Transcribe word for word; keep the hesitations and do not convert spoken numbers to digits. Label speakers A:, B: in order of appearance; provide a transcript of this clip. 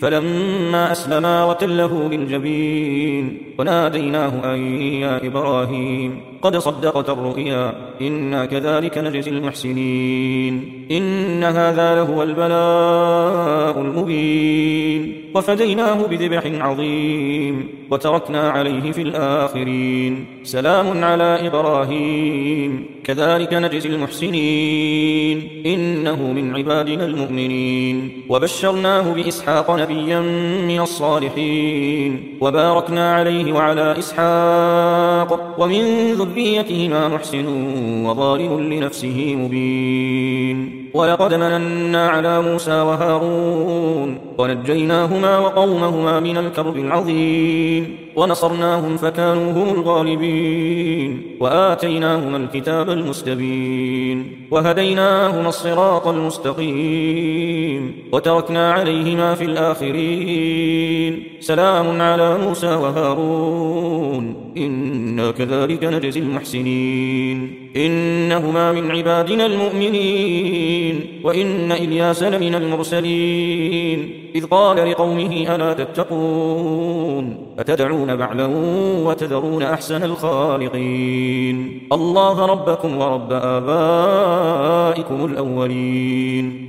A: فلما أسلما وتله للجبين وناديناه أن يا إبراهيم قد صدقت الرؤيا إنا كذلك نجزي المحسنين إن هذا لهو البلاء المبين وفديناه بذبح عظيم وتركنا عليه في الآخرين سلام على إبراهيم كذلك نجزي المحسنين إنه من عبادنا المؤمنين وبشرناه بإسحاق نبيا من الصالحين وباركنا عليه وعلى إسحاق ومن ذريتهما محسن وظالم لنفسه مبين ولقد مننا على موسى وهارون ونجيناهما وقومهما من الكرب العظيم ونصرناهم فكانوا هم الغالبين وآتيناهما الكتاب المستبين وهديناهما الصراط المستقيم وتركنا عليهما في الآخرين سلام على موسى وهارون إنا كذلك نجزي المحسنين إنهما من عبادنا المؤمنين وإن إلياس لمن المرسلين إذ قال لقومه ألا تتقون أتدعون بعلا وتذرون أحسن الخالقين الله ربكم ورب آبائكم الأولين